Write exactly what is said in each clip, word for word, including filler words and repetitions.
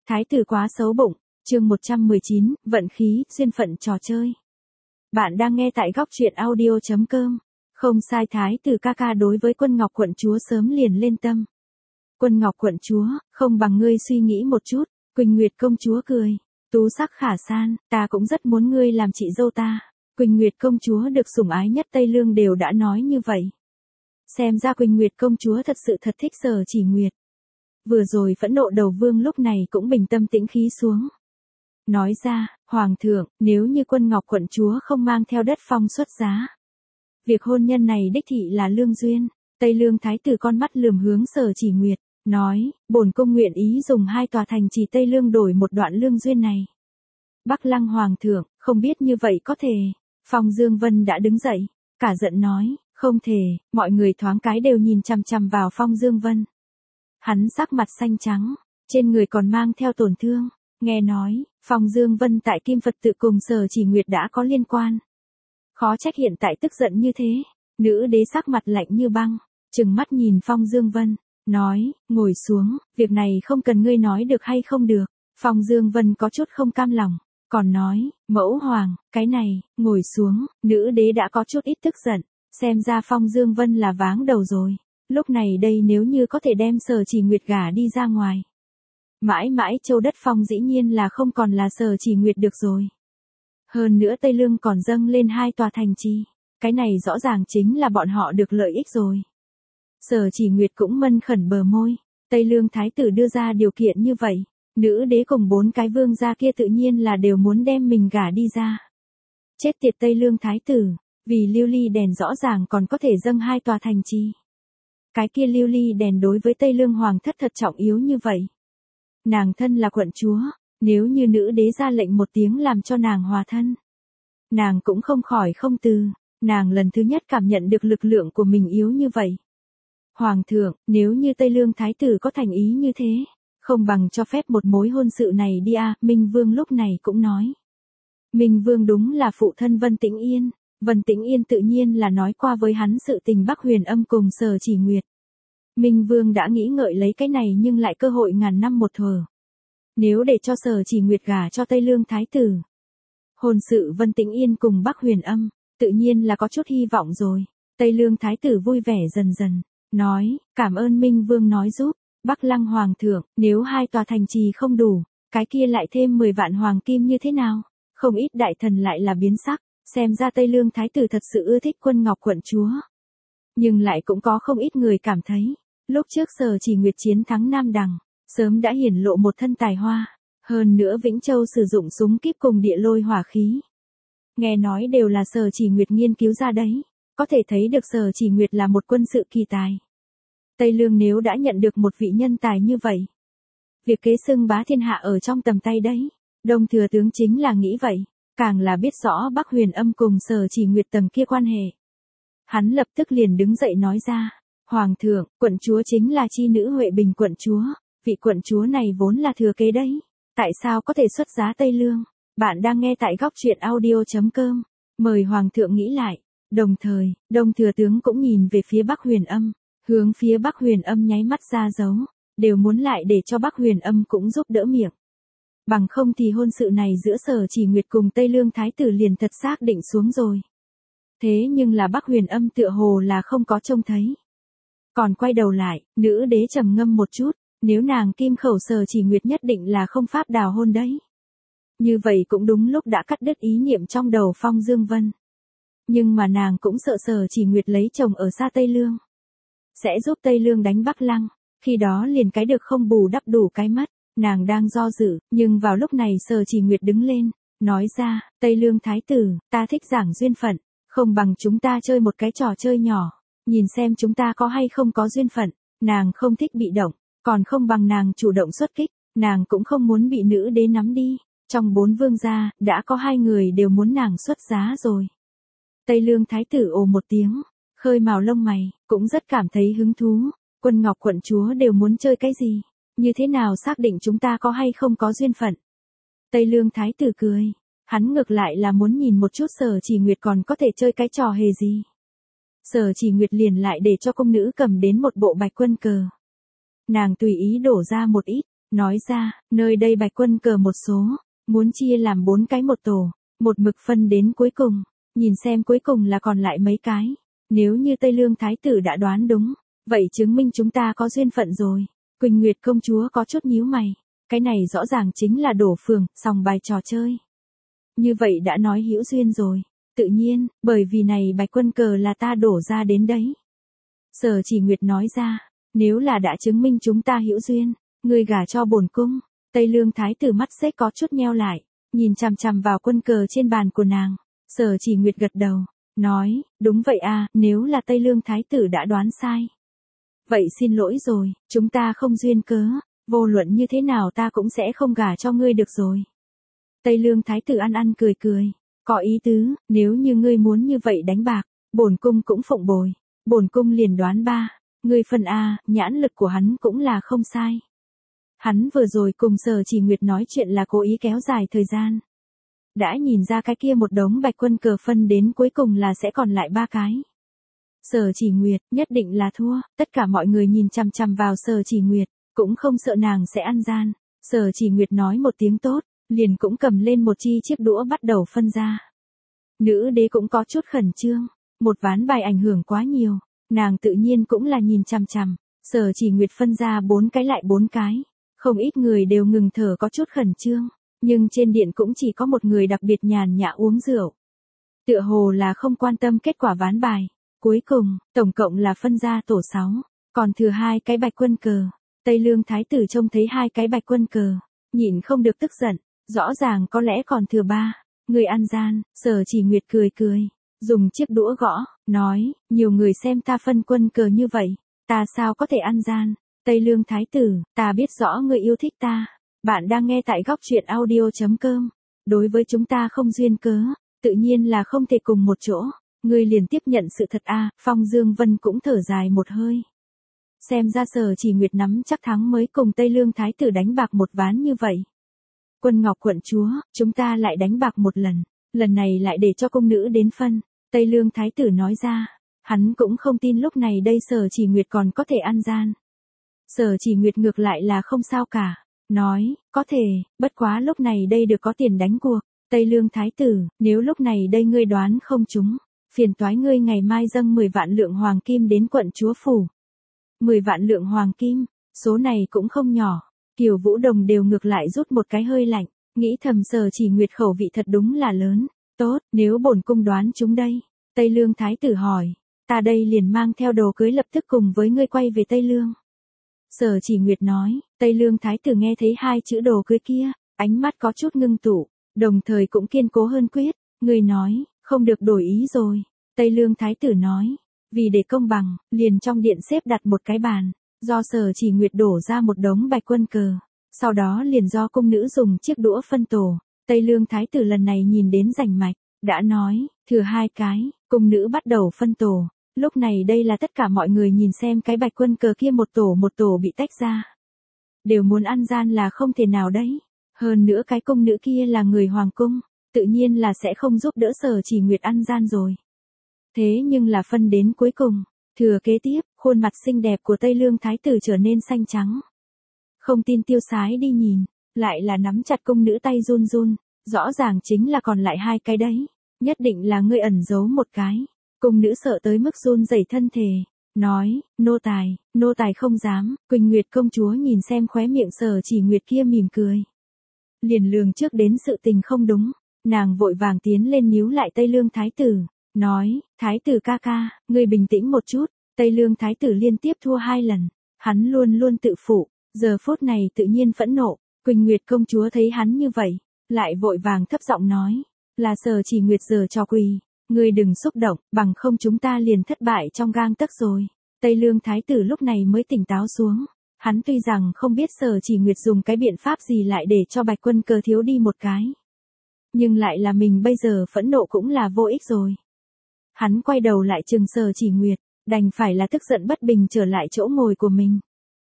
Thái tử quá xấu bụng, chương một trăm mười chín, vận khí, duyên phận trò chơi. Bạn đang nghe tại góc truyện audio chấm com. Không sai, Thái tử ca ca đối với Quân Ngọc quận chúa sớm liền lên tâm. Quân Ngọc quận chúa, không bằng ngươi suy nghĩ một chút. Quỳnh Nguyệt công chúa cười. Tú sắc khả san, ta cũng rất muốn ngươi làm chị dâu ta. Quỳnh Nguyệt công chúa được sủng ái nhất Tây Lương đều đã nói như vậy. Xem ra Quỳnh Nguyệt công chúa thật sự thật thích Sở Chỉ Nguyệt. Vừa rồi phẫn nộ đầu vương lúc này cũng bình tâm tĩnh khí xuống. Nói ra, Hoàng thượng, nếu như Quân Ngọc quận chúa không mang theo đất phong xuất giá. Việc hôn nhân này đích thị là lương duyên. Tây Lương thái tử con mắt lườm hướng Sở Chỉ Nguyệt, nói, bổn cung nguyện ý dùng hai tòa thành trì Tây Lương đổi một đoạn lương duyên này. Bắc Lăng Hoàng thượng, không biết như vậy có thể. Phong Dương Vân đã đứng dậy, cả giận nói, không thể. Mọi người thoáng cái đều nhìn chằm chằm vào Phong Dương Vân. Hắn sắc mặt xanh trắng, trên người còn mang theo tổn thương, nghe nói, Phong Dương Vân tại Kim Phật tự cùng Sở Chỉ Nguyệt đã có liên quan. Khó trách hiện tại tức giận như thế, nữ đế sắc mặt lạnh như băng, trừng mắt nhìn Phong Dương Vân, nói, ngồi xuống, việc này không cần ngươi nói được hay không được. Phong Dương Vân có chút không cam lòng, còn nói, mẫu hoàng, cái này, ngồi xuống, nữ đế đã có chút ít tức giận, xem ra Phong Dương Vân là váng đầu rồi. Lúc này đây nếu như có thể đem Sở Chỉ Nguyệt gả đi ra ngoài. Mãi mãi châu đất phong dĩ nhiên là không còn là Sở Chỉ Nguyệt được rồi. Hơn nữa Tây Lương còn dâng lên hai tòa thành trì. Cái này rõ ràng chính là bọn họ được lợi ích rồi. Sở Chỉ Nguyệt cũng mân khẩn bờ môi. Tây Lương thái tử đưa ra điều kiện như vậy. Nữ đế cùng bốn cái vương gia kia tự nhiên là đều muốn đem mình gả đi ra. Chết tiệt Tây Lương thái tử. Vì lưu ly đèn rõ ràng còn có thể dâng hai tòa thành trì. Cái kia lưu ly đèn đối với Tây Lương hoàng thất thật trọng yếu như vậy. Nàng thân là quận chúa, nếu như nữ đế ra lệnh một tiếng làm cho nàng hòa thân. Nàng cũng không khỏi không từ, nàng lần thứ nhất cảm nhận được lực lượng của mình yếu như vậy. Hoàng thượng, nếu như Tây Lương thái tử có thành ý như thế, không bằng cho phép một mối hôn sự này đi à, Minh Vương lúc này cũng nói. Minh Vương đúng là phụ thân Vân Tĩnh Yên. Vân Tĩnh Yên tự nhiên là nói qua với hắn sự tình Bắc Huyền Âm cùng Sở Chỉ Nguyệt. Minh Vương đã nghĩ ngợi lấy cái này nhưng lại cơ hội ngàn năm một thở. Nếu để cho Sở Chỉ Nguyệt gả cho Tây Lương thái tử. Hôn sự Vân Tĩnh Yên cùng Bắc Huyền Âm, tự nhiên là có chút hy vọng rồi. Tây Lương thái tử vui vẻ dần dần, nói, cảm ơn Minh Vương nói giúp. Bắc Lăng Hoàng thượng, nếu hai tòa thành trì không đủ, cái kia lại thêm mười vạn hoàng kim như thế nào? Không ít đại thần lại là biến sắc. Xem ra Tây Lương thái tử thật sự ưa thích Quân Ngọc quận chúa. Nhưng lại cũng có không ít người cảm thấy, lúc trước Sở Chỉ Nguyệt chiến thắng Nam Đằng, sớm đã hiển lộ một thân tài hoa, hơn nữa Vĩnh Châu sử dụng súng kíp cùng địa lôi hỏa khí. Nghe nói đều là Sở Chỉ Nguyệt nghiên cứu ra đấy, có thể thấy được Sở Chỉ Nguyệt là một quân sự kỳ tài. Tây Lương nếu đã nhận được một vị nhân tài như vậy, việc kế xưng bá thiên hạ ở trong tầm tay đấy, Đông thừa tướng chính là nghĩ vậy. Càng là biết rõ Bắc Huyền Âm cùng Sở Chỉ Nguyệt tầng kia quan hệ. Hắn lập tức liền đứng dậy nói ra, Hoàng thượng, quận chúa chính là chi nữ Huệ Bình quận chúa, vị quận chúa này vốn là thừa kế đấy, tại sao có thể xuất giá Tây Lương? Bạn đang nghe tại góc truyện audio chấm com, mời Hoàng thượng nghĩ lại. Đồng thời, Đông thừa tướng cũng nhìn về phía Bắc Huyền Âm, hướng phía Bắc Huyền Âm nháy mắt ra dấu, đều muốn lại để cho Bắc Huyền Âm cũng giúp đỡ miệng. Bằng không thì hôn sự này giữa Sở Chỉ Nguyệt cùng Tây Lương thái tử liền thật xác định xuống rồi. Thế nhưng là Bắc Huyền Âm tựa hồ là không có trông thấy. Còn quay đầu lại, nữ đế trầm ngâm một chút, nếu nàng kim khẩu Sở Chỉ Nguyệt nhất định là không pháp đào hôn đấy. Như vậy cũng đúng lúc đã cắt đứt ý niệm trong đầu Phong Dương Vân. Nhưng mà nàng cũng sợ Sở Chỉ Nguyệt lấy chồng ở xa Tây Lương. Sẽ giúp Tây Lương đánh Bắc Lăng, khi đó liền cái được không bù đắp đủ cái mất. Nàng đang do dự, nhưng vào lúc này Sở Chỉ Nguyệt đứng lên, nói ra, Tây Lương thái tử, ta thích giảng duyên phận, không bằng chúng ta chơi một cái trò chơi nhỏ, nhìn xem chúng ta có hay không có duyên phận. Nàng không thích bị động, còn không bằng nàng chủ động xuất kích, nàng cũng không muốn bị nữ đế nắm đi. Trong bốn vương gia, đã có hai người đều muốn nàng xuất giá rồi. Tây Lương thái tử ồ một tiếng, khơi mào lông mày, cũng rất cảm thấy hứng thú. Quân Ngọc quận chúa đều muốn chơi cái gì? Như thế nào xác định chúng ta có hay không có duyên phận? Tây Lương thái tử cười, hắn ngược lại là muốn nhìn một chút Sở Chỉ Nguyệt còn có thể chơi cái trò hề gì. Sở Chỉ Nguyệt liền lại để cho công nữ cầm đến một bộ bạch quân cờ. Nàng tùy ý đổ ra một ít, nói ra, nơi đây bạch quân cờ một số, muốn chia làm bốn cái một tổ, một mực phân đến cuối cùng, nhìn xem cuối cùng là còn lại mấy cái. Nếu như Tây Lương Thái tử đã đoán đúng, vậy chứng minh chúng ta có duyên phận rồi. Quỳnh Nguyệt công chúa có chút nhíu mày, cái này rõ ràng chính là đổ phường, sòng bài trò chơi. Như vậy đã nói hữu duyên rồi, tự nhiên, bởi vì này bạch quân cờ là ta đổ ra đến đấy. Sở Chỉ Nguyệt nói ra, nếu là đã chứng minh chúng ta hữu duyên, ngươi gả cho bổn cung. Tây Lương Thái tử mắt xếch có chút nheo lại, nhìn chằm chằm vào quân cờ trên bàn của nàng. Sở Chỉ Nguyệt gật đầu, nói, đúng vậy à, nếu là Tây Lương Thái tử đã đoán sai. Vậy xin lỗi rồi, chúng ta không duyên cớ, vô luận như thế nào ta cũng sẽ không gả cho ngươi được rồi. Tây Lương Thái tử ăn ăn cười cười, có ý tứ, nếu như ngươi muốn như vậy đánh bạc, bổn cung cũng phụng bồi, bổn cung liền đoán ba, ngươi phần A, nhãn lực của hắn cũng là không sai. Hắn vừa rồi cùng Sở Chỉ Nguyệt nói chuyện là cố ý kéo dài thời gian. Đã nhìn ra cái kia một đống bạch quân cờ phân đến cuối cùng là sẽ còn lại ba cái. Sở Chỉ Nguyệt nhất định là thua, tất cả mọi người nhìn chằm chằm vào Sở Chỉ Nguyệt, cũng không sợ nàng sẽ ăn gian. Sở Chỉ Nguyệt nói một tiếng tốt, liền cũng cầm lên một chi chiếc đũa bắt đầu phân ra. Nữ đế cũng có chút khẩn trương, một ván bài ảnh hưởng quá nhiều, nàng tự nhiên cũng là nhìn chằm chằm. Sở Chỉ Nguyệt phân ra bốn cái lại bốn cái, không ít người đều ngừng thở có chút khẩn trương, nhưng trên điện cũng chỉ có một người đặc biệt nhàn nhã uống rượu. Tựa hồ là không quan tâm kết quả ván bài. Cuối cùng, tổng cộng là phân ra tổ sáu, còn thừa hai cái bạch quân cờ. Tây Lương Thái tử trông thấy hai cái bạch quân cờ, nhịn không được tức giận, rõ ràng có lẽ còn thừa ba, người ăn gian. Sở Chỉ Nguyệt cười cười, dùng chiếc đũa gõ, nói, nhiều người xem ta phân quân cờ như vậy, ta sao có thể ăn gian. Tây Lương Thái tử, ta biết rõ người yêu thích ta. Bạn đang nghe tại góc truyện audio chấm com. Đối với chúng ta không duyên cớ, tự nhiên là không thể cùng một chỗ. Ngươi liền tiếp nhận sự thật a. À, Phong Dương Vân cũng thở dài một hơi. Xem ra Sở Chỉ Nguyệt nắm chắc thắng mới cùng Tây Lương Thái tử đánh bạc một ván như vậy. Quân Ngọc quận chúa, chúng ta lại đánh bạc một lần, lần này lại để cho công nữ đến phân. Tây Lương Thái tử nói ra, hắn cũng không tin lúc này đây Sở Chỉ Nguyệt còn có thể ăn gian. Sở Chỉ Nguyệt ngược lại là không sao cả, nói, có thể, bất quá lúc này đây được có tiền đánh cuộc. Tây Lương Thái tử, nếu lúc này đây ngươi đoán không trúng, phiền toái ngươi ngày mai dâng mười vạn lượng hoàng kim đến quận chúa phủ. mười vạn lượng hoàng kim, số này cũng không nhỏ. Kiều Vũ Đồng đều ngược lại rút một cái hơi lạnh, nghĩ thầm Sở Chỉ Nguyệt khẩu vị thật đúng là lớn. Tốt, nếu bổn cung đoán chúng đây. Tây Lương Thái tử hỏi, ta đây liền mang theo đồ cưới lập tức cùng với ngươi quay về Tây Lương. Sở Chỉ Nguyệt nói, Tây Lương Thái tử nghe thấy hai chữ đồ cưới kia, ánh mắt có chút ngưng tụ, đồng thời cũng kiên cố hơn quyết, người nói, không được đổi ý rồi. Tây Lương Thái tử nói, vì để công bằng, liền trong điện xếp đặt một cái bàn, do Sở Chỉ Nguyệt đổ ra một đống bạch quân cờ, sau đó liền do cung nữ dùng chiếc đũa phân tổ. Tây Lương Thái tử lần này nhìn đến rành mạch, đã nói, thừa hai cái, cung nữ bắt đầu phân tổ. Lúc này đây là tất cả mọi người nhìn xem cái bạch quân cờ kia một tổ một tổ bị tách ra. Đều muốn ăn gian là không thể nào đấy. Hơn nữa cái cung nữ kia là người hoàng cung, tự nhiên là sẽ không giúp đỡ Sở Chỉ Nguyệt ăn gian rồi. Thế nhưng là phân đến cuối cùng, thừa kế tiếp, khuôn mặt xinh đẹp của Tây Lương Thái tử trở nên xanh trắng. Không tin tiêu sái đi nhìn, lại là nắm chặt cung nữ tay run run, rõ ràng chính là còn lại hai cái đấy, nhất định là ngươi ẩn giấu một cái. Cung nữ sợ tới mức run rẩy thân thể, nói, nô tài, nô tài không dám. Quỳnh Nguyệt công chúa nhìn xem khóe miệng Sở Chỉ Nguyệt kia mỉm cười. Liền lường trước đến sự tình không đúng, nàng vội vàng tiến lên níu lại Tây Lương Thái tử, nói, Thái tử ca ca, ngươi bình tĩnh một chút. Tây Lương Thái tử liên tiếp thua hai lần, hắn luôn luôn tự phụ, giờ phút này tự nhiên phẫn nộ. Quỳnh Nguyệt công chúa thấy hắn như vậy, lại vội vàng thấp giọng nói, là Sở Chỉ Nguyệt giở trò quỷ. Ngươi đừng xúc động, bằng không chúng ta liền thất bại trong gang tấc rồi. Tây Lương Thái tử lúc này mới tỉnh táo xuống. Hắn tuy rằng không biết Sở Chỉ Nguyệt dùng cái biện pháp gì lại để cho bạch quân cờ thiếu đi một cái. Nhưng lại là mình bây giờ phẫn nộ cũng là vô ích rồi. Hắn quay đầu lại chừng Sở Chỉ Nguyệt, đành phải là tức giận bất bình trở lại chỗ ngồi của mình.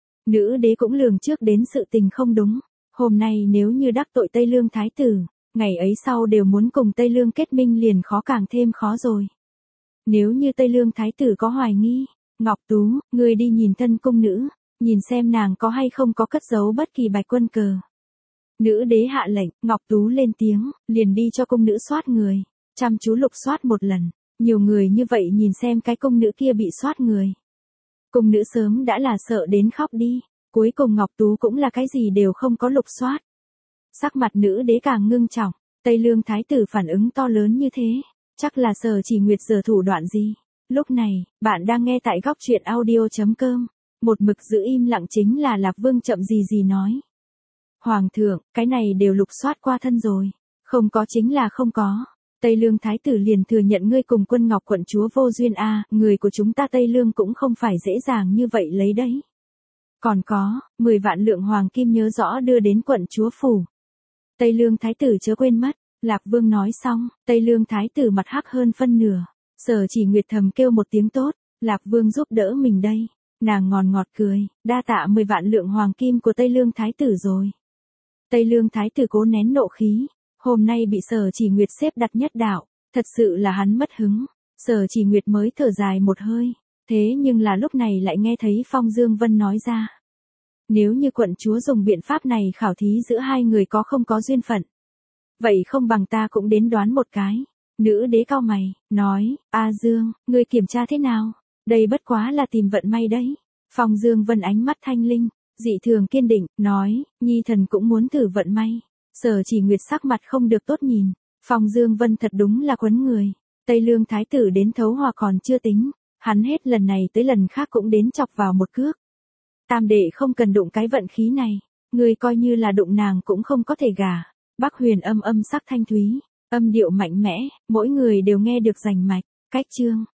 Nữ đế cũng lường trước đến sự tình không đúng. Hôm nay nếu như đắc tội Tây Lương Thái tử, ngày ấy sau đều muốn cùng Tây Lương kết minh liền khó càng thêm khó rồi. Nếu như Tây Lương Thái tử có hoài nghi, Ngọc Tú, ngươi đi nhìn thân cung nữ, nhìn xem nàng có hay không có cất giấu bất kỳ bạch quân cờ. Nữ đế hạ lệnh, Ngọc Tú lên tiếng, liền đi cho cung nữ soát người, chăm chú lục soát một lần, nhiều người như vậy nhìn xem cái cung nữ kia bị soát người. Cung nữ sớm đã là sợ đến khóc đi, cuối cùng Ngọc Tú cũng là cái gì đều không có lục soát. Sắc mặt nữ đế càng ngưng trọng, Tây Lương thái tử phản ứng to lớn như thế, chắc là Sở Chỉ Nguyệt giờ thủ đoạn gì. Lúc này, bạn đang nghe tại góc truyện audio chấm com, một mực giữ im lặng chính là Lạc Vương chậm gì gì nói. Hoàng thượng, cái này đều lục soát qua thân rồi, không có chính là không có. Tây Lương thái tử liền thừa nhận ngươi cùng Quân Ngọc quận chúa vô duyên a, à, người của chúng ta Tây Lương cũng không phải dễ dàng như vậy lấy đấy. Còn có, mười vạn lượng hoàng kim nhớ rõ đưa đến quận chúa phủ. Tây Lương thái tử chớ quên mất, Lạc Vương nói xong, Tây Lương thái tử mặt hắc hơn phân nửa. Sở Chỉ Nguyệt thầm kêu một tiếng tốt, Lạc Vương giúp đỡ mình đây. Nàng ngọt ngọt cười, đa tạ mười vạn lượng hoàng kim của Tây Lương thái tử rồi. Tây Lương thái tử cố nén nộ khí, hôm nay bị Sở Chỉ Nguyệt xếp đặt nhất đạo, thật sự là hắn mất hứng. Sở Chỉ Nguyệt mới thở dài một hơi, thế nhưng là lúc này lại nghe thấy Phong Dương Vân nói ra. Nếu như quận chúa dùng biện pháp này khảo thí giữa hai người có không có duyên phận, vậy không bằng ta cũng đến đoán một cái. Nữ đế cau mày, nói, A Dương, ngươi kiểm tra thế nào? Đây bất quá là tìm vận may đấy. Phong Dương Vân ánh mắt thanh linh, dị thường kiên định, nói, nhi thần cũng muốn thử vận may. Sở Chỉ Nguyệt sắc mặt không được tốt nhìn. Phong Dương Vân thật đúng là quấn người. Tây Lương thái tử đến thấu hòa còn chưa tính, hắn hết lần này tới lần khác cũng đến chọc vào một cước. Tam đệ không cần đụng cái vận khí này, người coi như là đụng nàng cũng không có thể gả. Bắc Huyền âm âm sắc thanh thúy, âm điệu mạnh mẽ, mỗi người đều nghe được rành mạch. Cách chương